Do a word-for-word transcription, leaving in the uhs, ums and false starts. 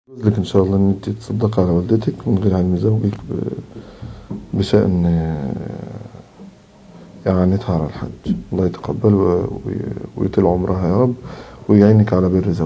يجوز لك إن شاء الله إن أنت تصدقي على والدتك من غير علم زوجك بشأن إعانتها على الحج. الله يتقبل ويطيل عمرها يا رب ويعينك على بر زوجك.